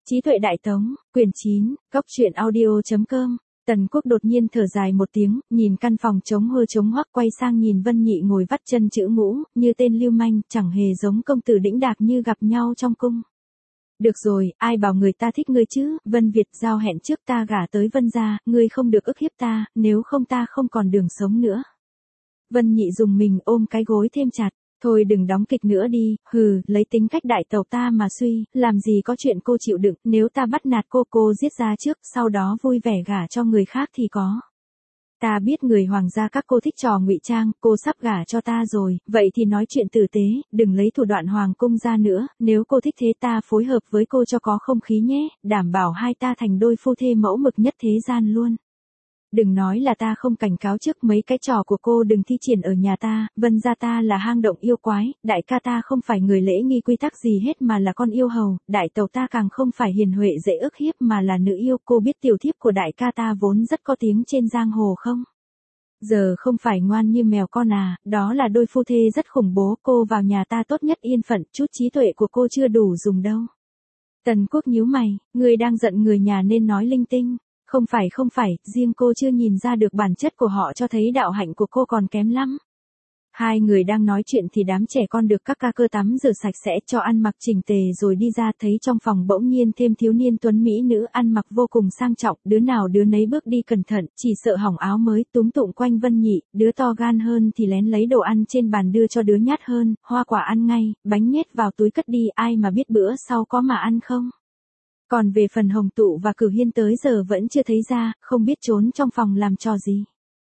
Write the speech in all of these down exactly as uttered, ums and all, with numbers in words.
Trí tuệ đại tống, quyển chín, góc truyện audio.com. Tần Quốc đột nhiên thở dài một tiếng, nhìn căn phòng trống hơ trống hoắc, quay sang nhìn Vân Nhị ngồi vắt chân chữ ngũ, như tên lưu manh, chẳng hề giống công tử đĩnh đạc như gặp nhau trong cung. Được rồi, ai bảo người ta thích ngươi chứ, Vân Việt giao hẹn trước ta gả tới Vân gia, ngươi không được ức hiếp ta, nếu không ta không còn đường sống nữa. Vân Nhị dùng mình ôm cái gối thêm chặt. Thôi đừng đóng kịch nữa đi, hừ, lấy tính cách đại tàu ta mà suy, làm gì có chuyện cô chịu đựng, nếu ta bắt nạt cô cô giết ra trước, sau đó vui vẻ gả cho người khác thì có. Ta biết người hoàng gia các cô thích trò ngụy trang, cô sắp gả cho ta rồi, vậy thì nói chuyện tử tế, đừng lấy thủ đoạn hoàng cung ra nữa, nếu cô thích thế ta phối hợp với cô cho có không khí nhé, đảm bảo hai ta thành đôi phu thê mẫu mực nhất thế gian luôn. Đừng nói là ta không cảnh cáo trước, mấy cái trò của cô đừng thi triển ở nhà ta, Vân gia ta là hang động yêu quái, đại ca ta không phải người lễ nghi quy tắc gì hết mà là con yêu hầu, đại tàu ta càng không phải hiền huệ dễ ức hiếp mà là nữ yêu, cô biết tiểu thiếp của đại ca ta vốn rất có tiếng trên giang hồ không? Giờ không phải ngoan như mèo con à, đó là đôi phu thê rất khủng bố, cô vào nhà ta tốt nhất yên phận, chút trí tuệ của cô chưa đủ dùng đâu. Tần Quốc nhíu mày, người đang giận người nhà nên nói linh tinh. Không phải không phải, riêng cô chưa nhìn ra được bản chất của họ cho thấy đạo hạnh của cô còn kém lắm. Hai người đang nói chuyện thì đám trẻ con được các ca cơ tắm rửa sạch sẽ cho ăn mặc chỉnh tề rồi đi ra, thấy trong phòng bỗng nhiên thêm thiếu niên tuấn mỹ nữ ăn mặc vô cùng sang trọng, đứa nào đứa nấy bước đi cẩn thận, chỉ sợ hỏng áo mới, túm tụng quanh Vân Nhị, đứa to gan hơn thì lén lấy đồ ăn trên bàn đưa cho đứa nhát hơn, hoa quả ăn ngay, bánh nhét vào túi cất đi, ai mà biết bữa sau có mà ăn không. Còn về phần Hồng Tụ và Cửu Hiên tới giờ vẫn chưa thấy ra, không biết trốn trong phòng làm trò gì.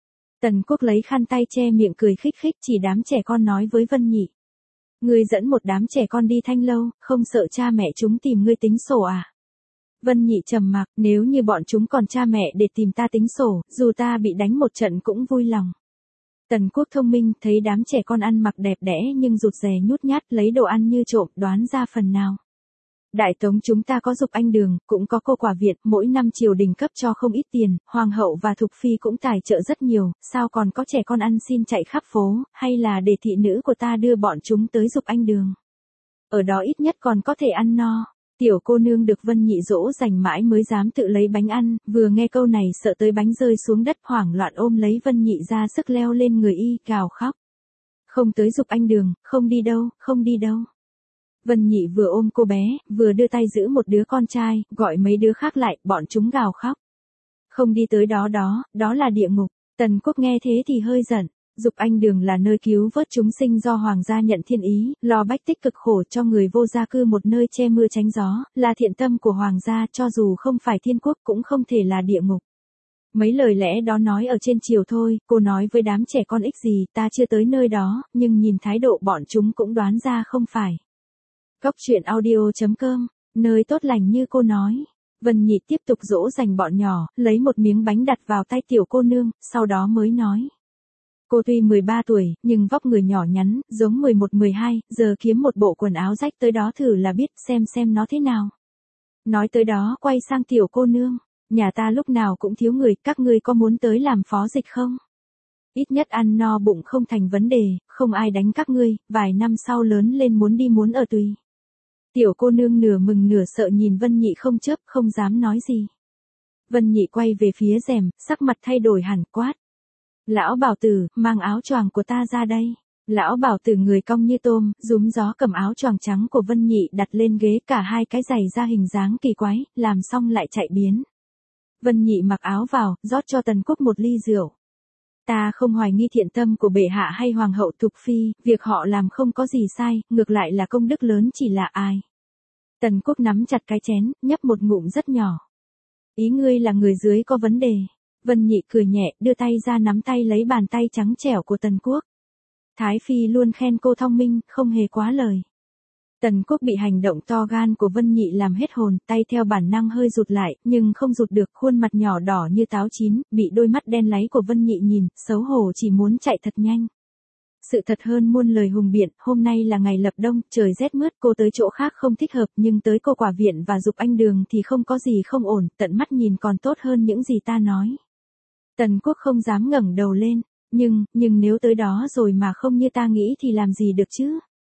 Tần Quốc lấy khăn tay che miệng cười khích khích chỉ đám trẻ con nói với Vân Nhị. Ngươi dẫn một đám trẻ con đi Thanh Lâu, không sợ cha mẹ chúng tìm ngươi tính sổ à? Vân Nhị trầm mặc, nếu như bọn chúng còn cha mẹ để tìm ta tính sổ, dù ta bị đánh một trận cũng vui lòng. Tần Quốc thông minh, thấy đám trẻ con ăn mặc đẹp đẽ nhưng rụt rè nhút nhát lấy đồ ăn như trộm, đoán ra phần nào. Đại tống chúng ta có Dục Anh Đường, cũng có cô quả Việt, mỗi năm triều đình cấp cho không ít tiền, hoàng hậu và thục phi cũng tài trợ rất nhiều, sao còn có trẻ con ăn xin chạy khắp phố, hay là để thị nữ của ta đưa bọn chúng tới Dục Anh Đường. Ở đó ít nhất còn có thể ăn no. Tiểu cô nương được Vân Nhị dỗ dành mãi mới dám tự lấy bánh ăn, vừa nghe câu này sợ tới bánh rơi xuống đất, hoảng loạn ôm lấy Vân Nhị ra sức leo lên người y, gào khóc. Không tới Dục Anh Đường, không đi đâu, không đi đâu. Vân Nhị vừa ôm cô bé, vừa đưa tay giữ một đứa con trai, gọi mấy đứa khác lại, bọn chúng gào khóc. Không đi tới đó đó, đó là địa ngục. Tần Quốc nghe thế thì hơi giận. Dục Anh Đường là nơi cứu vớt chúng sinh do hoàng gia nhận thiên ý, lo bách tích cực khổ cho người vô gia cư một nơi che mưa tránh gió, là thiện tâm của hoàng gia, cho dù không phải thiên quốc cũng không thể là địa ngục. Mấy lời lẽ đó nói ở trên chiều thôi, cô nói với đám trẻ con ích gì, ta chưa tới nơi đó, nhưng nhìn thái độ bọn chúng cũng đoán ra không phải. Góc truyện audio.com, nơi tốt lành như cô nói. Vân Nhị tiếp tục dỗ dành bọn nhỏ, lấy một miếng bánh đặt vào tay tiểu cô nương, sau đó mới nói. Cô tuy mười ba tuổi, nhưng vóc người nhỏ nhắn, giống mười một mười hai, giờ kiếm một bộ quần áo rách tới đó thử là biết, xem xem nó thế nào. Nói tới đó quay sang tiểu cô nương, nhà ta lúc nào cũng thiếu người, các ngươi có muốn tới làm phó dịch không? Ít nhất ăn no bụng không thành vấn đề, không ai đánh các ngươi, vài năm sau lớn lên muốn đi muốn ở tùy. Tiểu cô nương nửa mừng nửa sợ nhìn Vân Nhị không chớp, không dám nói gì. Vân Nhị quay về phía rèm, sắc mặt thay đổi hẳn, quát. Lão Bảo Tử, mang áo choàng của ta ra đây. Lão Bảo Tử người cong như tôm, rúm gió cầm áo choàng trắng của Vân Nhị đặt lên ghế, cả hai cái giày ra hình dáng kỳ quái, làm xong lại chạy biến. Vân Nhị mặc áo vào, rót cho Tần Quốc một ly rượu. Ta không hoài nghi thiện tâm của bệ hạ hay hoàng hậu thục phi, việc họ làm không có gì sai, ngược lại là công đức lớn chỉ là ai. Tần Quốc nắm chặt cái chén, nhấp một ngụm rất nhỏ. Ý ngươi là người dưới có vấn đề. Vân Nhị cười nhẹ, đưa tay ra nắm tay lấy bàn tay trắng trẻo của Tần Quốc. Thái phi luôn khen cô thông minh, không hề quá lời. Tần Quốc bị hành động to gan của Vân Nhị làm hết hồn, tay theo bản năng hơi rụt lại, nhưng không rụt được, khuôn mặt nhỏ đỏ như táo chín, bị đôi mắt đen láy của Vân Nhị nhìn, xấu hổ chỉ muốn chạy thật nhanh. Sự thật hơn muôn lời hùng biện, hôm nay là ngày lập đông, trời rét mướt, cô tới chỗ khác không thích hợp, nhưng tới cô quả viện và Dục Anh Đường thì không có gì không ổn, tận mắt nhìn còn tốt hơn những gì ta nói. Tần Quốc không dám ngẩng đầu lên, nhưng, nhưng nếu tới đó rồi mà không như ta nghĩ thì làm gì được chứ?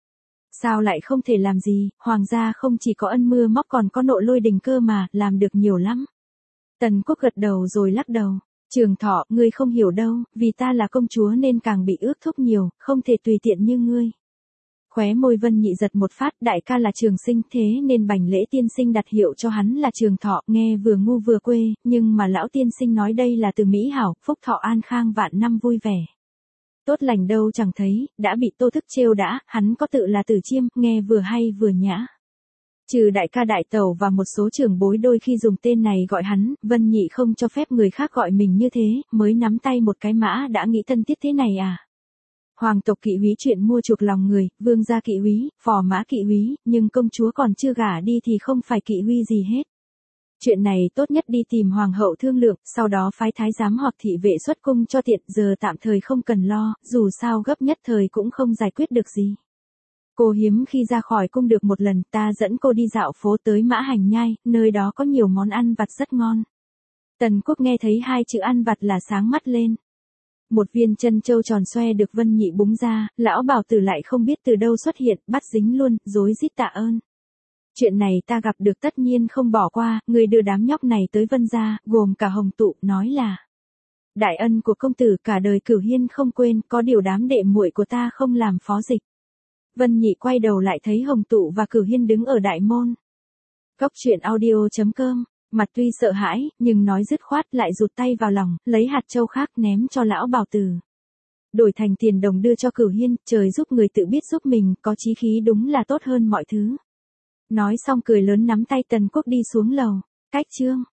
Sao lại không thể làm gì, hoàng gia không chỉ có ân mưa móc còn có nộ lôi đình cơ mà, làm được nhiều lắm. Tần Quốc gật đầu rồi lắc đầu. Trường Thọ, ngươi không hiểu đâu, vì ta là công chúa nên càng bị ước thúc nhiều, không thể tùy tiện như ngươi. Khóe môi Vân Nhị giật một phát, đại ca là Trường Sinh thế nên Bành Lễ tiên sinh đặt hiệu cho hắn là Trường Thọ, nghe vừa ngu vừa quê, nhưng mà lão tiên sinh nói đây là từ Mỹ hảo, phúc thọ an khang vạn năm vui vẻ. Tốt lành đâu chẳng thấy, đã bị Tô Thức trêu đã, hắn có tự là Tử Chiêm, nghe vừa hay vừa nhã. Trừ đại ca đại tẩu và một số trưởng bối đôi khi dùng tên này gọi hắn, Vân Nhị không cho phép người khác gọi mình như thế, mới nắm tay một cái mã đã nghĩ thân thiết thế này à. Hoàng tộc Kỵ Úy chuyện mua chuộc lòng người, vương gia Kỵ Úy, phò mã Kỵ Úy, nhưng công chúa còn chưa gả đi thì không phải Kỵ Huy gì hết. Chuyện này tốt nhất đi tìm hoàng hậu thương lượng, sau đó phái thái giám hoặc thị vệ xuất cung cho tiện, giờ tạm thời không cần lo, dù sao gấp nhất thời cũng không giải quyết được gì. Cô hiếm khi ra khỏi cung được một lần, ta dẫn cô đi dạo phố tới Mã Hành Nhai, nơi đó có nhiều món ăn vặt rất ngon. Tần Quốc nghe thấy hai chữ ăn vặt là sáng mắt lên. Một viên chân châu tròn xoe được Vân Nhị búng ra, lão Bảo Tử lại không biết từ đâu xuất hiện, bắt dính luôn, rối rít tạ ơn. Chuyện này ta gặp được tất nhiên không bỏ qua, người đưa đám nhóc này tới Vân gia, gồm cả Hồng Tụ, nói là đại ân của công tử cả đời Cửu Hiên không quên, có điều đám đệ muội của ta không làm phó dịch. Vân Nhị quay đầu lại thấy Hồng Tụ và Cửu Hiên đứng ở đại môn. Góc truyện audio chấm com, mặt tuy sợ hãi, nhưng nói dứt khoát lại rụt tay vào lòng, lấy hạt châu khác ném cho lão Bảo Tử. Đổi thành tiền đồng đưa cho Cửu Hiên, trời giúp người tự biết giúp mình, có chí khí đúng là tốt hơn mọi thứ. Nói xong cười lớn nắm tay Tần Quốc đi xuống lầu. Cách chương